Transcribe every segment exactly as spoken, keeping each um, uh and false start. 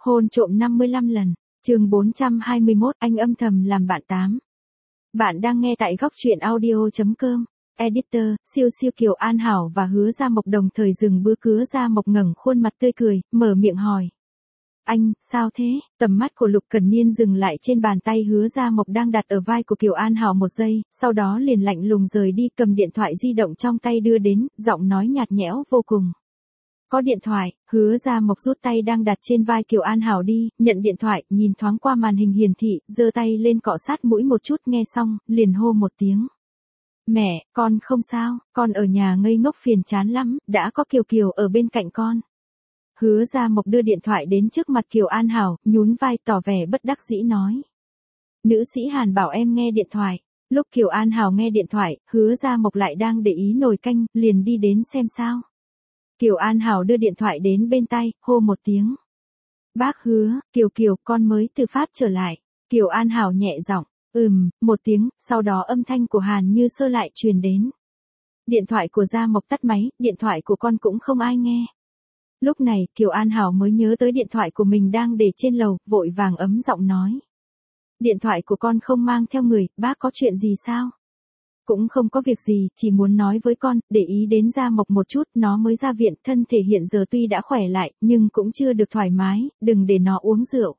Hôn trộm năm mươi lăm lần. Chương bốn trăm hai mươi mốt, anh âm thầm làm bạn tám. Bạn đang nghe tại góc truyện audio chấm com. Editor, siêu siêu Kiều An Hảo và Hứa Gia Mộc đồng thời dừng bữa Hứa Gia Mộc ngẩng khuôn mặt tươi cười, mở miệng hỏi. Anh, sao thế? Tầm mắt của Lục Cẩn Niên dừng lại trên bàn tay Hứa Gia Mộc đang đặt ở vai của Kiều An Hảo một giây, sau đó liền lạnh lùng rời đi, cầm điện thoại di động trong tay đưa đến, giọng nói nhạt nhẽo vô cùng. Có điện thoại, Hứa Gia Mộc rút tay đang đặt trên vai Kiều An Hảo đi, nhận điện thoại, nhìn thoáng qua màn hình hiển thị, giơ tay lên cọ sát mũi một chút, nghe xong, liền hô một tiếng. Mẹ, con không sao, con ở nhà ngây ngốc phiền chán lắm, đã có Kiều Kiều ở bên cạnh con. Hứa Gia Mộc đưa điện thoại đến trước mặt Kiều An Hảo, nhún vai tỏ vẻ bất đắc dĩ nói. Nữ sĩ Hàn bảo em nghe điện thoại. Lúc Kiều An Hảo nghe điện thoại, Hứa Gia Mộc lại đang để ý nồi canh, liền đi đến xem sao. Kiều An Hảo đưa điện thoại đến bên tay, hô một tiếng. Bác Hứa, Kiều Kiều, con mới từ Pháp trở lại. Kiều An Hảo nhẹ giọng, ừm, một tiếng, sau đó âm thanh của Hàn Như Sơ lại truyền đến. Điện thoại của Gia Mộc tắt máy, điện thoại của con cũng không ai nghe. Lúc này, Kiều An Hảo mới nhớ tới điện thoại của mình đang để trên lầu, vội vàng ấm giọng nói. Điện thoại của con không mang theo người, bác có chuyện gì sao? Cũng không có việc gì, chỉ muốn nói với con, để ý đến Gia Mộc một chút, nó mới ra viện, thân thể hiện giờ tuy đã khỏe lại, nhưng cũng chưa được thoải mái, đừng để nó uống rượu.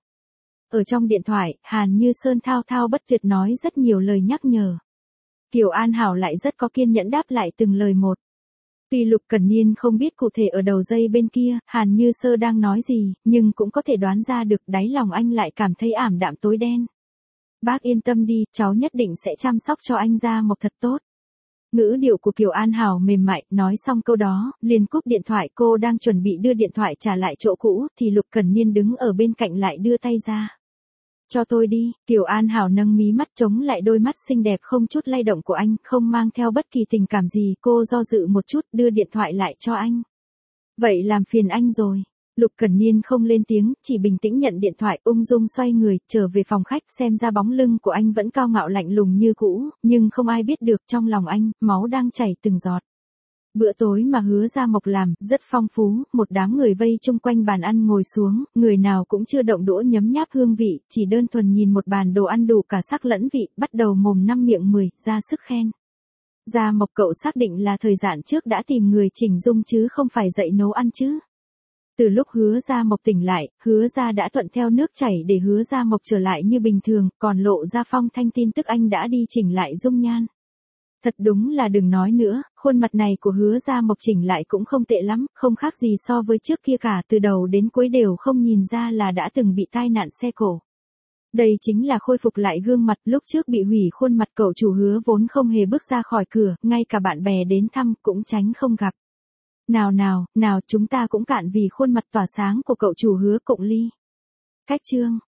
Ở trong điện thoại, Hàn Như Sơn thao thao bất tuyệt nói rất nhiều lời nhắc nhở. Kiều An Hảo lại rất có kiên nhẫn đáp lại từng lời một. Tuy Lục Cẩn Niên không biết cụ thể ở đầu dây bên kia, Hàn Như Sơ đang nói gì, nhưng cũng có thể đoán ra được đáy lòng anh lại cảm thấy ảm đạm tối đen. Bác yên tâm đi, cháu nhất định sẽ chăm sóc cho anh Gia Mộc thật tốt. Ngữ điệu của Kiều An Hảo mềm mại, nói xong câu đó, liền cúp điện thoại, cô đang chuẩn bị đưa điện thoại trả lại chỗ cũ, thì Lục Cẩn Niên đứng ở bên cạnh lại đưa tay ra. Cho tôi đi, Kiều An Hảo nâng mí mắt chống lại đôi mắt xinh đẹp không chút lay động của anh, không mang theo bất kỳ tình cảm gì, cô do dự một chút, đưa điện thoại lại cho anh. Vậy làm phiền anh rồi. Lục Cẩn Niên không lên tiếng, chỉ bình tĩnh nhận điện thoại, ung dung xoay người, trở về phòng khách, xem ra bóng lưng của anh vẫn cao ngạo lạnh lùng như cũ, nhưng không ai biết được trong lòng anh, máu đang chảy từng giọt. Bữa tối mà Hứa Gia Mộc làm, rất phong phú, một đám người vây chung quanh bàn ăn ngồi xuống, người nào cũng chưa động đũa nhấm nháp hương vị, chỉ đơn thuần nhìn một bàn đồ ăn đủ cả sắc lẫn vị, bắt đầu mồm năm miệng mười, ra sức khen. Gia Mộc cậu xác định là thời gian trước đã tìm người chỉnh dung chứ không phải dạy nấu ăn chứ. Từ lúc Hứa Gia Mộc tỉnh lại, Hứa Gia đã thuận theo nước chảy để Hứa Gia Mộc trở lại như bình thường, còn lộ ra phong thanh tin tức anh đã đi chỉnh lại dung nhan. Thật đúng là đừng nói nữa, khuôn mặt này của Hứa Gia Mộc chỉnh lại cũng không tệ lắm, không khác gì so với trước kia cả, từ đầu đến cuối đều không nhìn ra là đã từng bị tai nạn xe cộ. Đây chính là khôi phục lại gương mặt, lúc trước bị hủy khuôn mặt cậu chủ Hứa vốn không hề bước ra khỏi cửa, ngay cả bạn bè đến thăm cũng tránh không gặp. Nào nào, nào chúng ta cũng cạn vì khuôn mặt tỏa sáng của cậu chủ Hứa Cụng Ly. Cách chương.